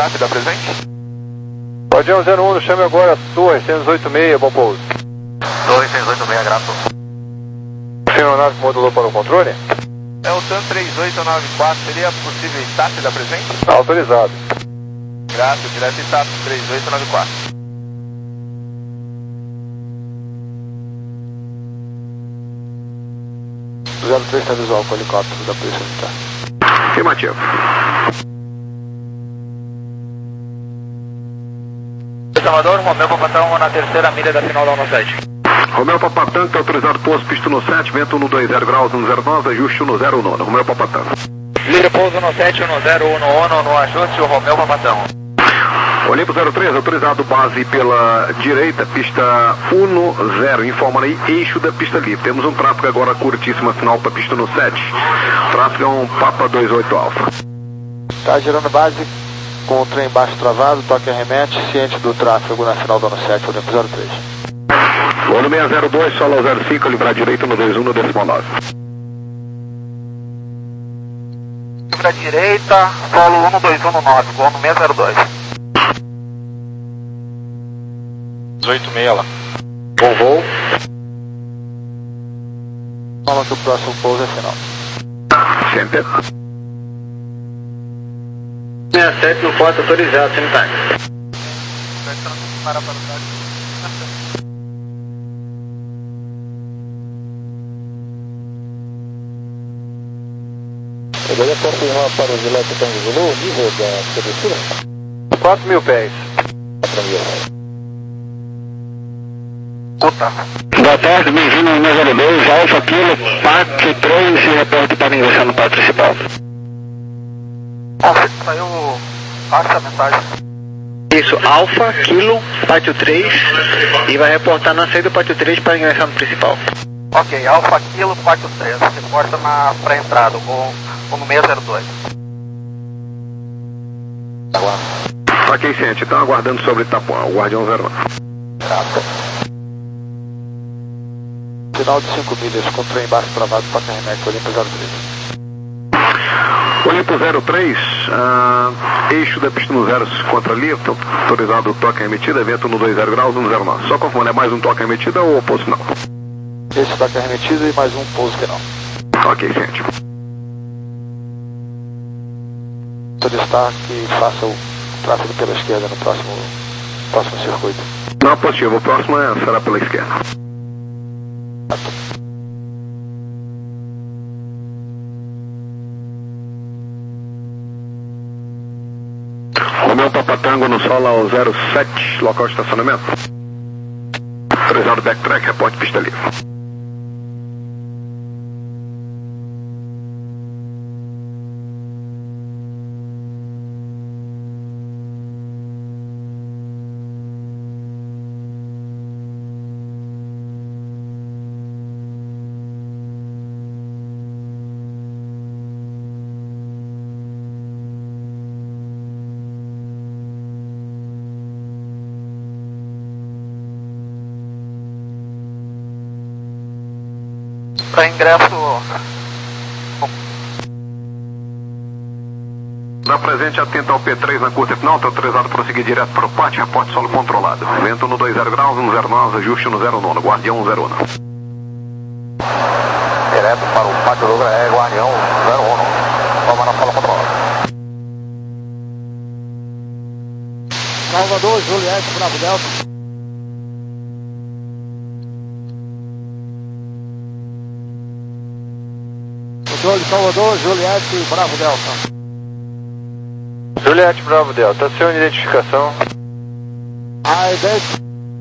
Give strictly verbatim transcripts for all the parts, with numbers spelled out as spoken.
staff da presente? Guardião zero um, chame agora Torre seiscentos e oitenta e seis, bom pouso. Torre seiscentos e oitenta e seis, grato. Aeronave que modulou para o controle? É o TAM três oito nove quatro, seria possível staff da presente? Autorizado. Grato, direto staff três oito nove quatro. zero três está visual com o helicóptero da Polícia Militar. Afirmativo. Salvador, Romeu Papatão na terceira milha da final da ONU sete. Romeu Papatão, está autorizado posto pisto no sete, vento no dois zero graus, no zero nove, ajuste no zero nove. Romeu Papatão. Livre pouso no sete, no zero um, no ONU, no ajuste, o Romeu Papatão. Olimpo zero três, autorizado base pela direita, pista um zero, informa aí, eixo da pista livre. Temos um tráfego agora curtíssimo, final para pista no sete. Tráfego é um Papa dois oito Alfa. Está girando base com o trem baixo travado, toque arremete, ciente do tráfego na final da ONU sete, Olimpo zero três. Olo seis zero dois, solo zero cinco, livrar direito no dois um, no decimal nove. Livra direita, solo um dois um no nove, Olo seis zero dois. dezoito seis lá. Bom voo. Fala que o próximo pouso é final. Center. sessenta e sete no porta autorizado, sem time. Poderia confirmar para o Gillette Tango Zulu o nível da cobertura? quatro mil pés. quatro mil. Puta. Boa tarde, bem-vindo ao seis zero dois, Alfa Kilo, Pac três e reporte para ingressar no pátio principal. Nossa, saiu. Passa a mensagem. Isso, Alfa Kilo, pátio três, e vai reportar na saída do pátio três para ingressar no principal. Ok, Alfa Kilo, pátio três, reporta na pré-entrada, com o seis zero dois. Ok, ciente, estão aguardando sobre Itapuã, o Guardião zero nove. Final de cinco milhas com trem baixo travado para carregamento, Olimpo zero três. Olimpo zero três, uh, eixo da pista no zero contra livre, autorizado o toque emitida, vento no dois zero graus, no zero nove. Só confirmando, é mais um toque emitida ou oposto não? Esse toque arremetido e mais um pouso que não. Ok, ciente. Solicitar que faça o tráfego pela esquerda no próximo, próximo circuito. Não, positivo, o próximo é, será pela esquerda. Romeu Papatango no solo ao zero sete, local de estacionamento. Autorizado backtrack, reporte pista livre. Para ingresso. Na presente, atenta ao P três na curta final, está autorizado para prosseguir direto para o pátio, reporte solo controlado. Vento no dois zero graus, no zero nove, ajuste no zero nove, Guardião zero um. Direto para o pátio do é Guardião zero um. Toma na sala controlada. Salvador, Juliette, Bravo Delta. Controle Salvador, Juliette, Bravo Delta. Juliette, Bravo Delta, seu identificação. Ai, desce.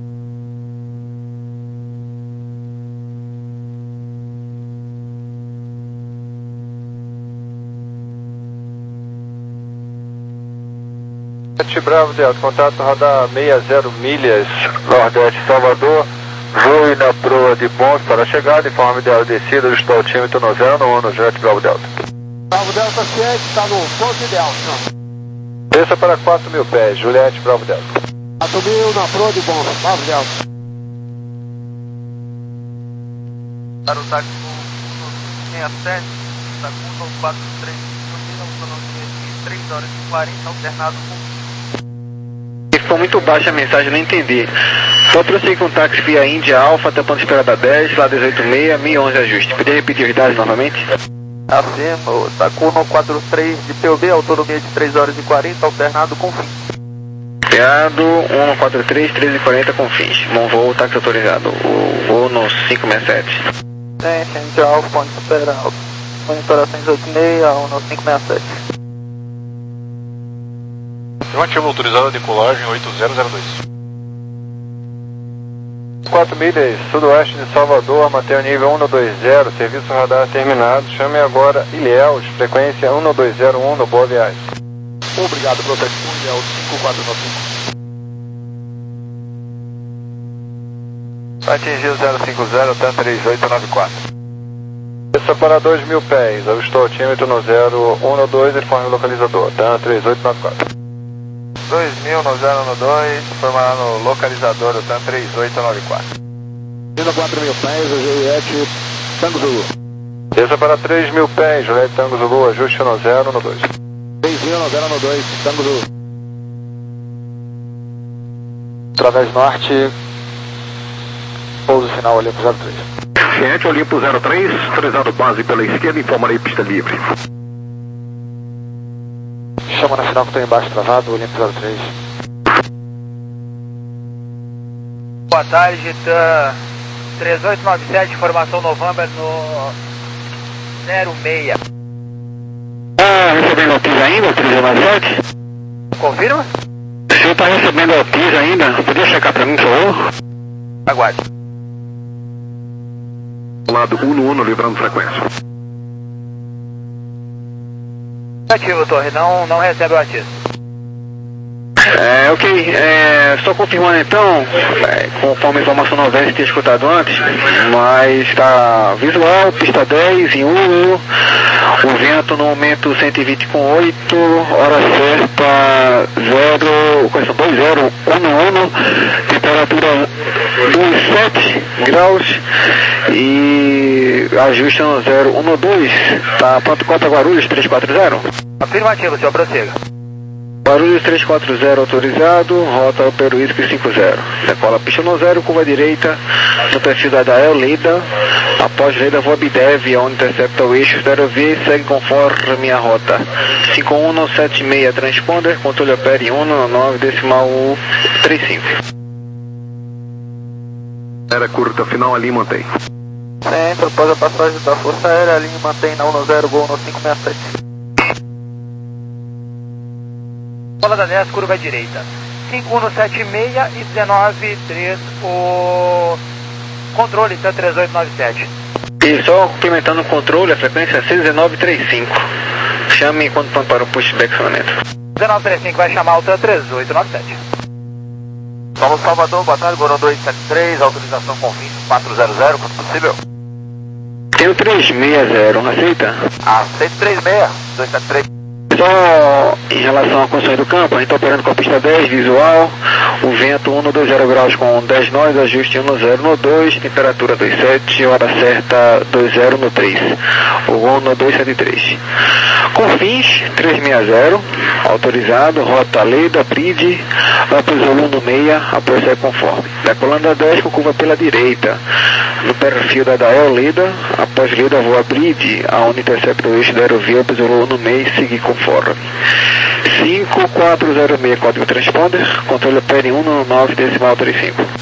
Juliette, Bravo Delta, contato radar sessenta milhas, Nordeste, Salvador. Voe na proa de pontos para a chegada, informe dela descida, ajustou o altímetro no zero no no Juliette Bravo Delta. Bravo Delta ciente, está no ponto Delta. Desça para quatro mil pés, Juliette Bravo Delta. quatro mil na proa de pontos, Bravo Delta. Para o táxi sessenta e sete, Tacuba quatro três, autonomia de três horas e quarenta, alternado com Ficou muito baixa a mensagem, não entendi. Só prosseguir com o táxi via Índia Alfa, até ponto esperada dez, lá dezoito seis, mil e onze ajuste. Poderia repetir os dados novamente? Afirmo, Takuno quatro três de P U B, autonomia de três horas e quarenta, alternado com fim. Criado, um quatro três, treze e quarenta com fins. Bom voo, táxi autorizado. O voo no cinco seis sete. Sim, Índia Alfa, ponto superado. Monitorações oito seis, um no cinco seis sete. Estimativa autorizada, decolagem oito zero zero dois. quatro milhas sudoeste de Salvador, mantenha o nível um dois zero, serviço radar terminado. Chame agora Ilhéus, frequência um dois zero um, boa viagem. Obrigado pelo telefone, é o cinco quatro nove cinco. Vai atingir o zero cinco zero, TAM três oito nove quatro. Desça para dois mil pés, ajustou o altímetro no zero um dois, informe o localizador, TAM três oito nove quatro. dois mil no zero um dois, informará no localizador, TAM três oito nove quatro. quatro mil pés, Juliette, Tango Zulu. Desça para três mil pés, Juliette Tango Zulu, ajuste no zero um dois. três mil no zero um dois, Tango Zulu. Através norte, pouso final Olimpo zero três. Ciente, Olimpo zero três, autorizado base pela esquerda, informarei pista livre. Chama na final que estou embaixo travado, Olimpo zero três. Boa tarde, TAM três oito nove sete, informação November no zero seis. Ah, recebendo Altis ainda, três nove sete? Confirma? O senhor está recebendo Altis ainda? Podia checar para mim, por favor? Aguarde. Lado um no um, livrando frequência. Ativo, Torre, não, não recebe o artista. É, ok. É, só confirmando então, é, conforme a informação não houvesse ter escutado antes, mas está visual, pista dez em um, o vento no momento cento e vinte com oito, hora certa zero, coisa dois zero um um, temperatura dois sete graus e ajuste no zero um dois, tá pronto conta Guarulhos três quatro zero? Afirmativo, senhor, prossiga. Guarulhos três quatro zero autorizado, rota Peruísque cinco zero. Decola pista no zero, curva direita, no perfil da Dael, Leda. Após Leda, vou Abdev, onde intercepta o eixo zero V e segue conforme minha rota. cinco um sete seis transponder, controle opere um nove decimal trinta e cinco. Era curta, final ali mantém. Sempre após a passagem da Força Aérea, a linha mantém na um no zero, gol no cinco seis sete. Bola da dez, curva à direita. cinco um sete seis e dezenove três, o controle TAM três oito nove sete. E só complementando o controle, a frequência é seis um nove três cinco. Chame quando for para o pushback sonamento. dezenove trinta e cinco vai chamar o TAM três oito nove sete. Solo Salvador, boa tarde, Gorão dois sete três, autorização com fim quatro zero zero, quando possível. Tenho três seis zero, aceita? Aceito três seis, dois sete três. Só em relação à condições do campo, a gente está operando com a pista dez, visual, o vento um dois zero graus com dez nós, ajuste um zero dois, temperatura dois sete, hora certa dois zero três, o um dois sete três. Confins três seis zero, autorizado, rota Leda, Brid, Lápis um no meia, após ser conforme. Decolando a dez com curva pela direita, no perfil da Dael, Leda, após Leda voa Brid, aonde intercepta o eixo da aerovia, Lápis um no meio, seguir conforme. cinco quatro zero seis, código transponder, controle opere um nove decimal trinta e cinco.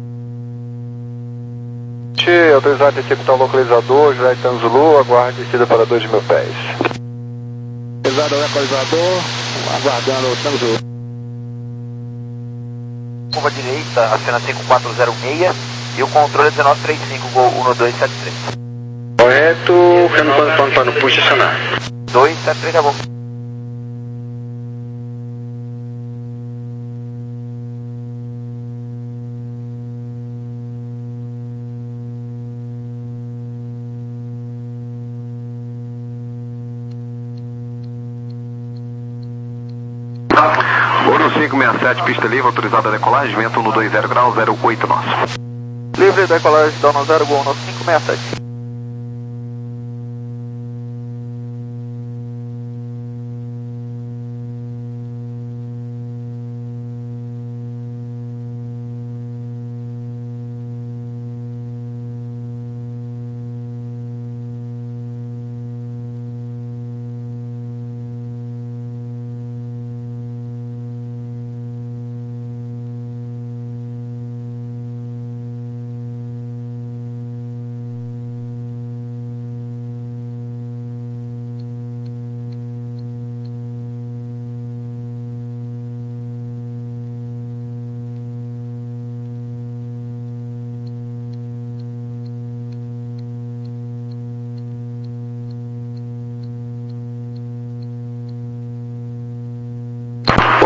Autorizado a executar o localizador, Juliette Tango Zulu, aguarde descida para dois mil pés. Autorizado o localizador, aguardando o Tango Zulu. Curva direita, acena cinco quatro zero seis e o controle é dezenove trinta e cinco, gol um dois sete três. Correto, ficando para no posicionar. dois sete três, é bom. Ouro cinco seis sete, pista livre, autorizada a decolagem, vento no dois zero graus, zero oito nosso. Livre decolagem, dá no zero, gol no cinco seis sete.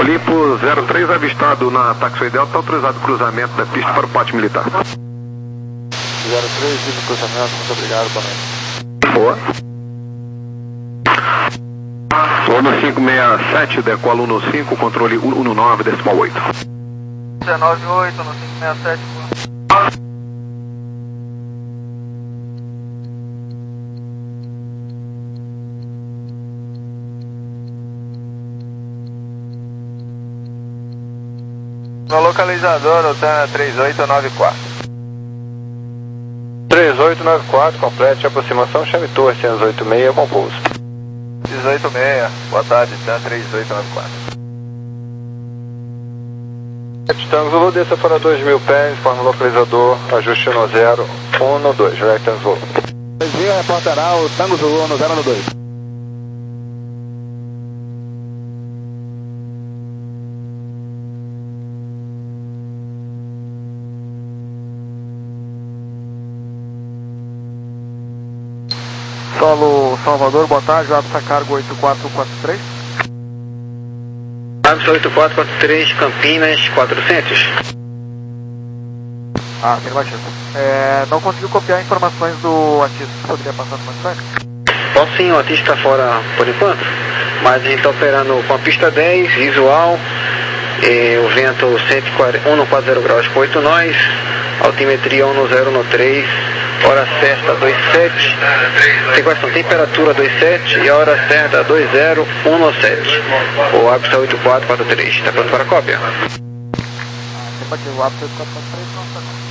Olimpo zero três avistado na Taxway Delta, está autorizado o cruzamento da pista para o pátio militar. zero três, vive o cruzamento, muito obrigado, boa noite. Boa. Uno cinco seis sete, decola Uno cinco, controle Uno nove, decimal oito. dezenove oito, no cinco seis sete. No localizador, Otana três oito nove quatro. três oito nove quatro, complete a aproximação, chame torre seiscentos e oitenta e seis com pouso. dezoito seis, boa tarde, Otana três oito nove quatro. Tango Zulu, desça para dois mil pés, forma localizador, ajuste no zero um dois, Jack Tango Zulu. dois mil, reportará o Tango Zulu no zero um dois. Solo Salvador, boa tarde, Absa Cargo oito quatro quatro três. Absa oito quatro quatro três, Campinas quatrocentos. Ah, tem batido. É, não conseguiu copiar informações do Atis, poderia passar para mais tarde? Posso sim, o Atis está fora por enquanto, mas a gente está operando com a pista dez, visual, e o vento cento e quarenta graus com oito nós, altimetria um zero um três, hora certa dois sete, sequência temperatura dois sete e a hora certa dois zero um sete. O Absa oito quatro quatro três, está pronto para a cópia? Tem batido, o Absa oito quatro quatro três não está não.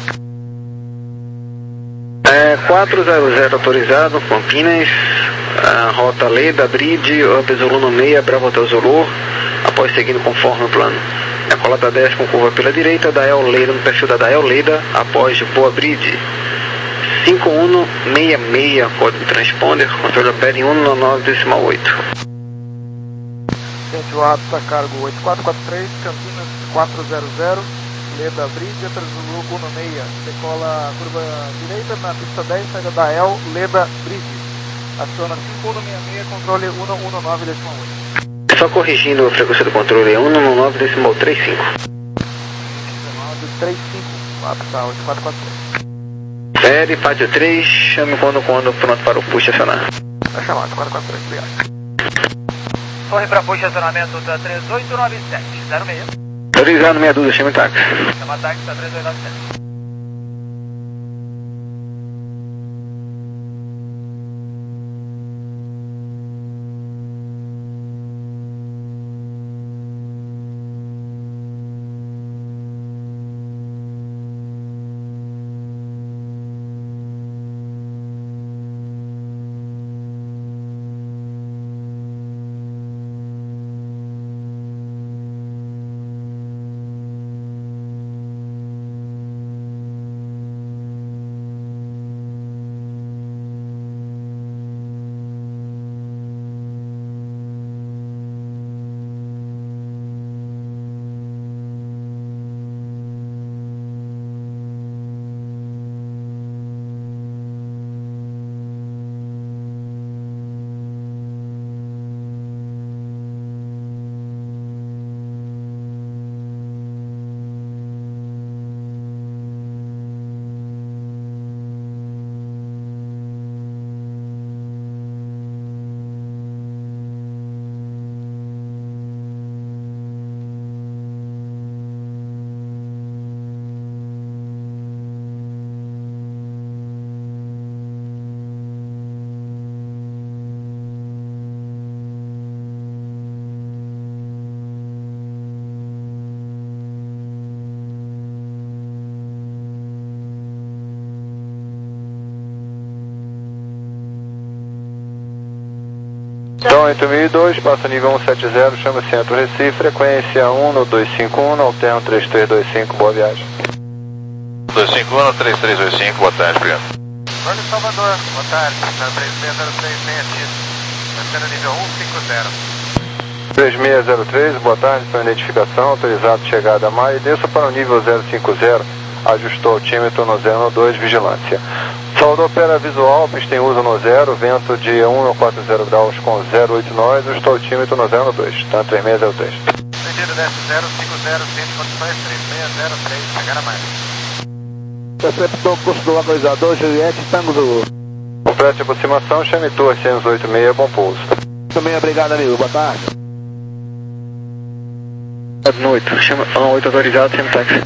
É, quatrocentos autorizado, Campinas, a rota Leda, Bridge, Up Zulu no meia, Bravo Hotel Zulu, após seguindo conforme o plano. A colada dez com curva pela direita, Dael Leda no perfil da Dael Leda, após Boa Bridge. cinco um seis seis, código transponder, controle opera em um nove decimal oito. Gente, o Absa Cargo oito quatro quatro três, Campinas quatrocentos, Leda Bridge, Up Zulu um seis, decola curva direita na pista dez, saída da El, Leda Bridge. Aciona cinco um seis seis, controle um um nove decimal oito. Só corrigindo a frequência do controle, é um um nove decimal trinta e cinco. nove três cinco, Absa oito quatro quatro três. Pede, pátio três, chame quando, quando pronto para o push acionar. Tá chamado, quatro quatro três, obrigado. Torre para push acionamento da três oito nove sete, zero seis. Autorizado, meia dúzia, chame táxi. Chama táxi da três oito nove sete. Então, oito mil e dois, passa nível cento e setenta, chama Centro Recife, frequência um dois cinco um, alterno três três dois cinco, boa viagem. dois cinco um, três três dois cinco, boa tarde, obrigado. Vale Salvador, boa tarde, três seis zero três seis, antena nível um cinco zero. três seis zero três, boa tarde, sua identificação, autorizado chegada a maio, desça para o nível zero cinco zero, ajustou o altímetro no zero dois, vigilância. Salvador opera visual, pista em uso no zero, vento de um quarenta graus com zero oito nós, ajustou o altímetro no zero dois, tá? três seis zero três. desce zero cinco zero, centro de condições três seis zero três, chegar a mais. Receptor, curso do localizador, Juliette, Tango Zulu. Complete aproximação, chame Torre seiscentos e oitenta e seis, bom pouso. Também obrigado, amigo. Boa tarde. No oito, chama oito autorizado, chama táxi.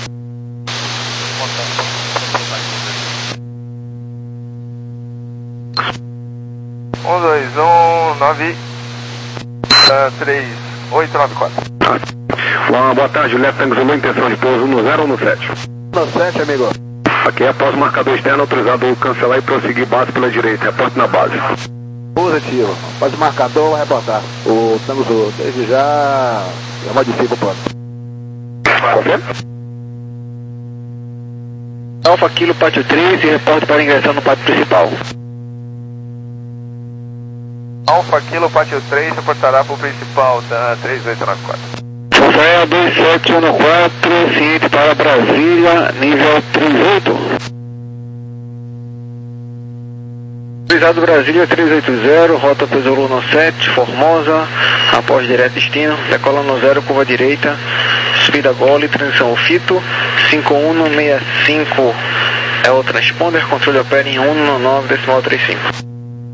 um dois um nove três oito nove quatro. Boa, boa tarde, Juliette Tango Zulu, intenção de pouso no zero ou no sete? No sete, amigo. Aqui após o marcador externo, autorizado cancelar e prosseguir base pela direita, reporte na base. Positivo. Pode marcador, reportar. O Tango Zulu, desde já, já modifica o plano. Qualquer? Alfa Kilo, pátio três e reporte para ingressar no pátio principal. Alfa Kilo, pátio três, reportará para o principal da três oito nove quatro. Rafael dois sete um quatro, ciente para Brasília, nível trinta e oito. Autorizado Brasília três oito zero, rota para Zulu no sete, Formosa, após direto destino, decola no zero, curva direita, subida Gole, transição Fito, cinco um seis cinco é o transponder, controle opera em um nove decimal trinta e cinco.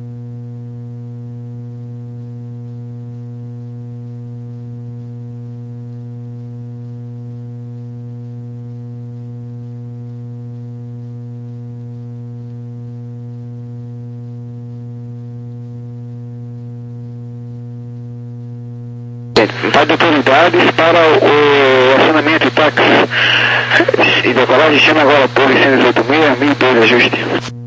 Para autoridades para o acionamento e táxi e decolagem, chama agora por seiscentos e oitenta e seis, mil e dois, ajuste.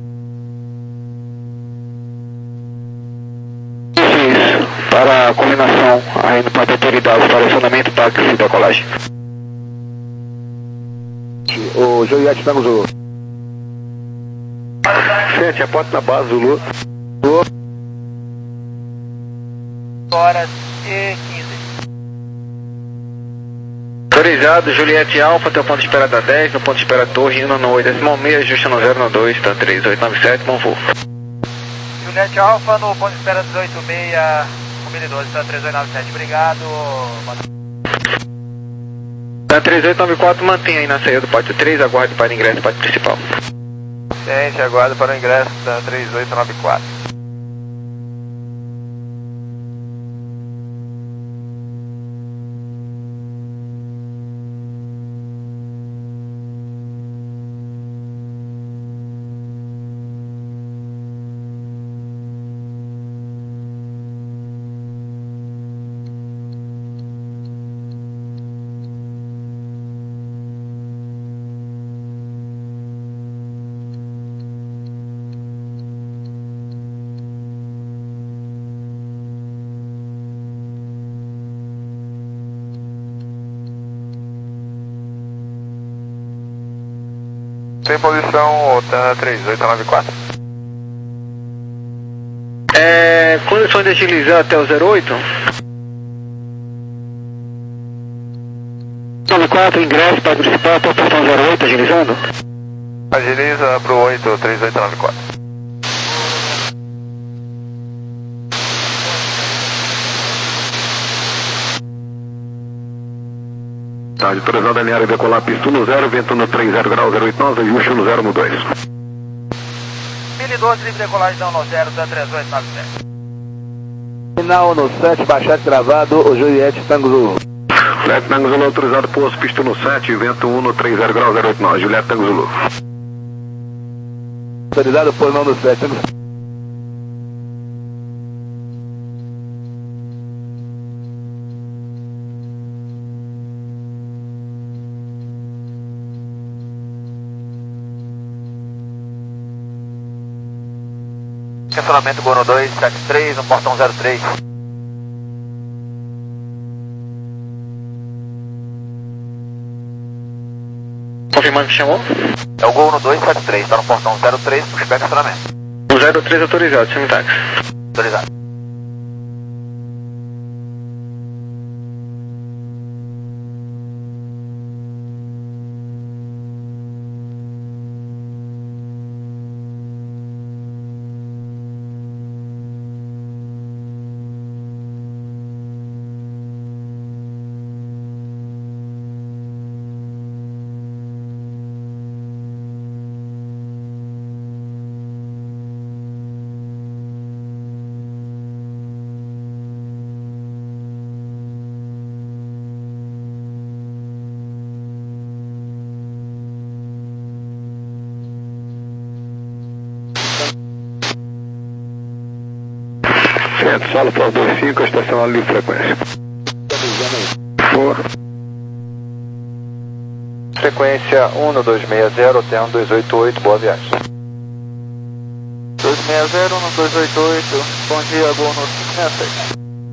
Isso, isso, para a combinação aí no para autoridades para acionamento, táxi e decolagem. O Juliette Tango Zulu. sete, reporte na base, Zulu. Horas e quinze. Autorizado, Juliette Alfa, teu ponto de espera da dez, no ponto de espera Torre, um no oito, decimal seis, ajusta no zero no dois, tá três oito nove sete, bom voo. Juliette Alfa no ponto de espera dezoito seis, um mil e doze, tá três oito nove sete, obrigado. Tá três oito nove quatro, mantém aí na saída do pátio três, aguarde para o ingresso do pátio principal. Gente, aguardo para o ingresso da três oito nove quatro. Tem posição tá, três oito nove quatro. É, condições de agilizar até o zero oito? nove quatro, ingresso para o principal, para o portão zero oito, agilizando? Agiliza para o oito três oito nove quatro. Tá, autorizado a alinhar e decolar pista no zero, vento no trinta graus, zero oito nove, ajuste no zero no dois. mil e doze, livre decolagem não no zero, da três oito nove sete. Final no sete, baixado gravado, o Juliette Tango Zulu. Juliette Tango Zulu, autorizado posto, pista no sete, vento um no trinta graus, zero oito nove, Juliette Tango Zulu. Autorizado por não no sete, Tango Zulu. Estacionamento Gono dois sete três, no portão zero três. Confirmando que chamou? É o Gono dois sete três, está no portão zero três, puxa back estacionamento. O zero três autorizado, chama táxi. Autorizado. Vento, sala para dois cinco, estação ali de frequência. For. Frequência um dois seis zero, Terra um dois oito oito, boa viagem. dois seis zero, um dois oito oito, bom dia, Gol no cinco seis seis.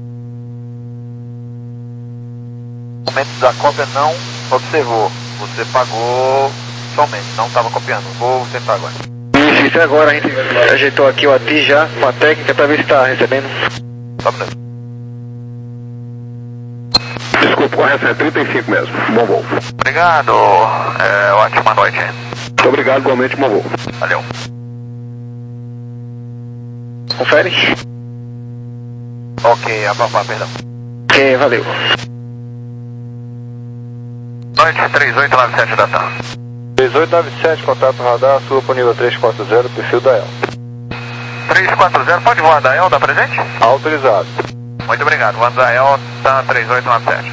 O momento da cópia não observou. Você pagou somente, não estava copiando. Vou tentar agora. Isso, isso é agora. A gente ajeitou aqui o A T I já com a técnica para ver se está recebendo. Só um minuto. Desculpa, correção é trinta e cinco mesmo. Bom voo. Obrigado. É, ótima noite. Muito obrigado, igualmente, bom voo. Valeu. Confere. Ok, abafar, perdão. Ok, valeu. Noite três oito nove sete da tarde. três oito nove sete, contato radar, suba para o nível três quatro zero, perfil da E L. três quatro zero, pode voar da E L, dá presente? Autorizado. Muito obrigado, voando da E L, tá três oito nove sete.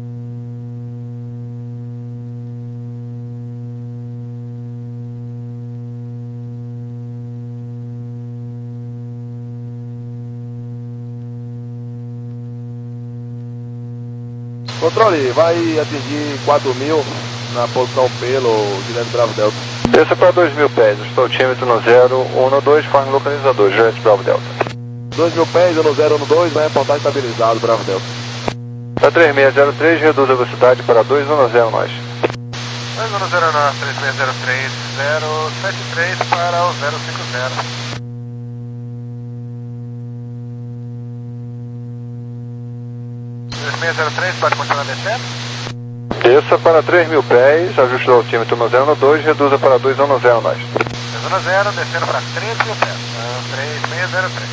Controle, vai atingir quatro mil na posição pelo Juliette Bravo Delta. Desça para dois mil pés, estou no zero um dois, forma localizador, Juliette Bravo Delta. dois mil pés, no zero um dois, vai reportar estabilizado, Bravo Delta. Para três seis zero três, reduz a velocidade para dois um zero nós. dois um zero nove, três seis zero três, zero sete três para o zero cinco zero. três seis zero três, pode continuar descendo? Desça para três mil pés, ajuste o altímetro no zero dois, reduza para dois um zero nós. dois um zero, descendo para três mil pés. três seis zero três.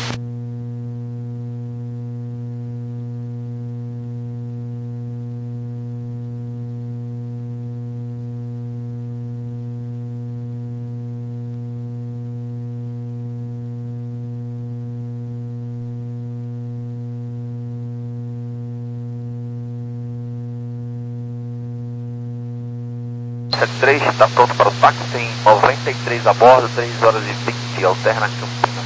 sete três, está pronto para o táxi, tem noventa e três a bordo, três horas e vinte, alterna Campinas.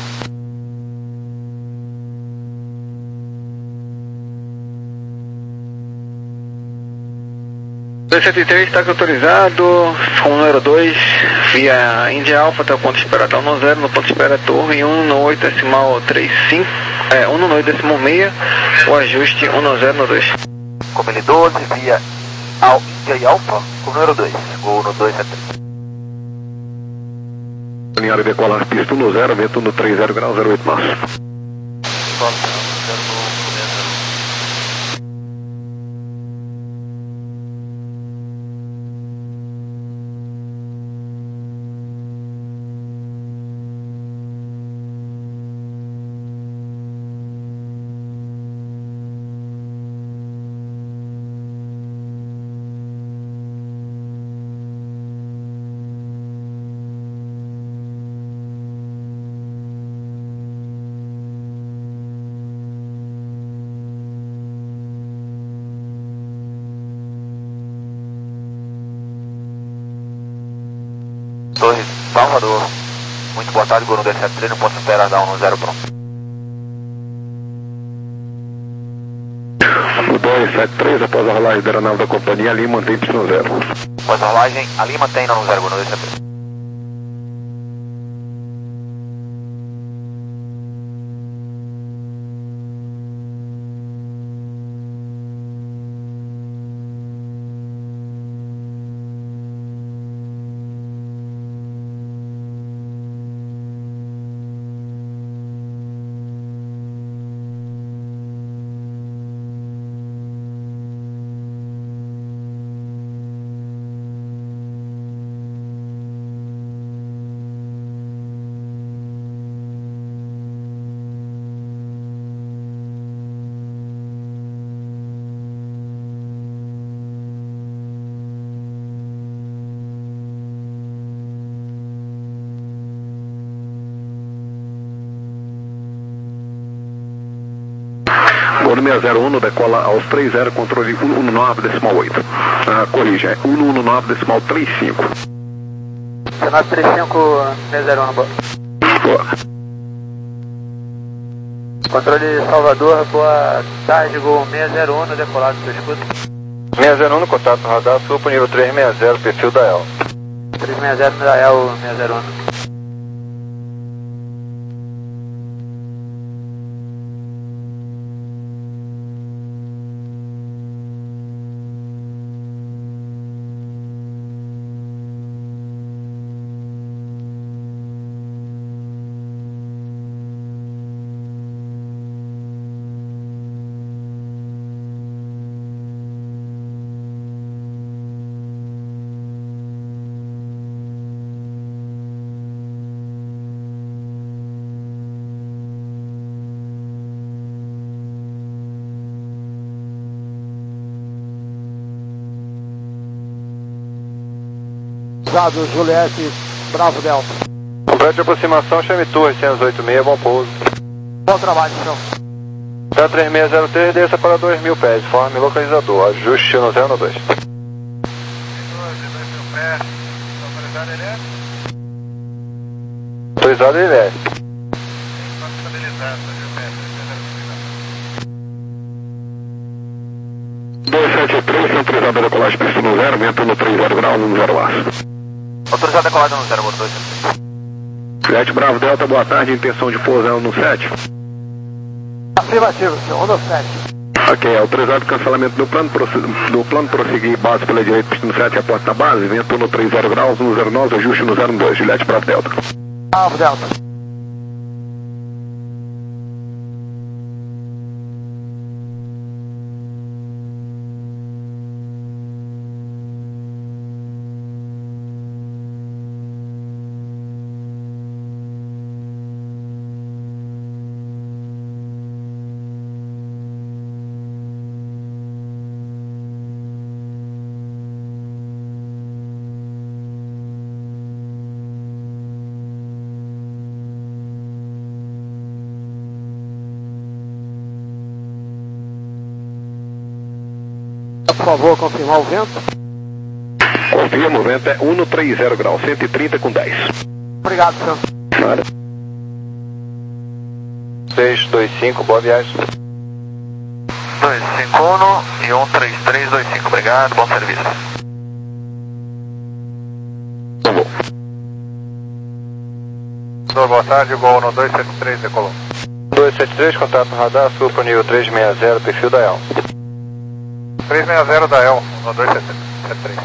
dois sete três, táxi autorizado, com o número dois, via Índia Alfa até o ponto de espera, até o zero, no ponto de espera Torre um no oito decimal trinta e cinco, é, um no oito decimal seis, o ajuste um no zero no dois. Como ele doze, via Al Índia e Alfa, com o número dois, ou no dois sete três. Alinhar e decolar pista um no zero, vento no trinta graus, zero oito nós. Torre Salvador, muito boa tarde, Guru dois sete três, no ponto de espera da um no zero pronto. O dois sete três, após a rolagem da aeronave da companhia, ali mantém pista no zero. Após a rolagem, a Lima tem no zero, Guru dois sete três. Gol seis zero um, decola aos três zero, controle um um nove decimal oito. Ah, corrija, é um um nove decimal trinta e cinco. nove três cinco seis zero um, boa. Boa. Controle Salvador, boa tarde, Gol seis zero um, decolado, seu escudo. seis zero um no contato no radar, sul pro nível três seis zero, perfil da E L. três seis zero da E L seis zero um. Usado Juliette Bravo Delta. Completo de aproximação, chame Torre cem oito seis, bom pouso. Bom trabalho, senhor. Tá três seis zero três, desça para dois mil pés, forme localizador, ajuste no zero no dois. dois mil pés, autorizado ele é? Autorizado ele é. dois sete três, autorizado a decolagem, pista no zero, vento no três zero graus, no zero laço. Autorizado a decolada no zero, dois. Juliette Bravo Delta, boa tarde, intenção de pousar no sete. Afirmativo, senhor. Onda sete. Ok, autorizado o cancelamento do plano, do plano prosseguir base pela direita, pista no sete, a porta da base, vento no três zero graus, no zero nove, ajuste no zero dois, Juliette Bravo Delta. Bravo Delta. Por favor, confirmar o vento. Confirma, o vento é um no três zero graus, cento e trinta com dez. Obrigado, senhor. Nada. seis dois cinco, boa viagem. dois cinco um e um três três dois cinco, obrigado, bom serviço. Bom voo. Boa tarde, Gol no dois sete três, decolou. dois sete três, contato no radar, sul pro nível três seis zero, perfil da E L. três seis zero da E L, no dois sete três.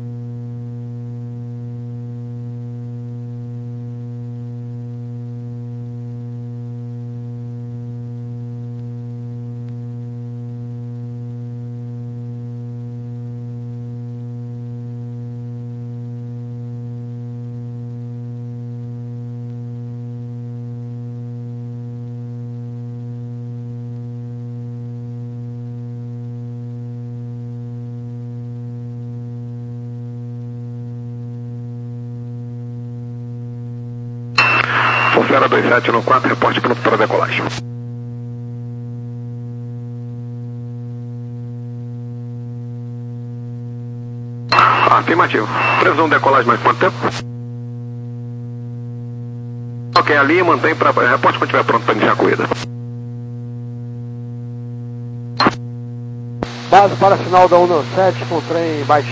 Forcera dois sete um quatro, reporte pronto para decolagem. Afirmativo. Previsão de decolagem mais quanto tempo? Ok, a linha mantém para... Reporte quando estiver pronto para iniciar a corrida. Base para final da um sete com trem baixo.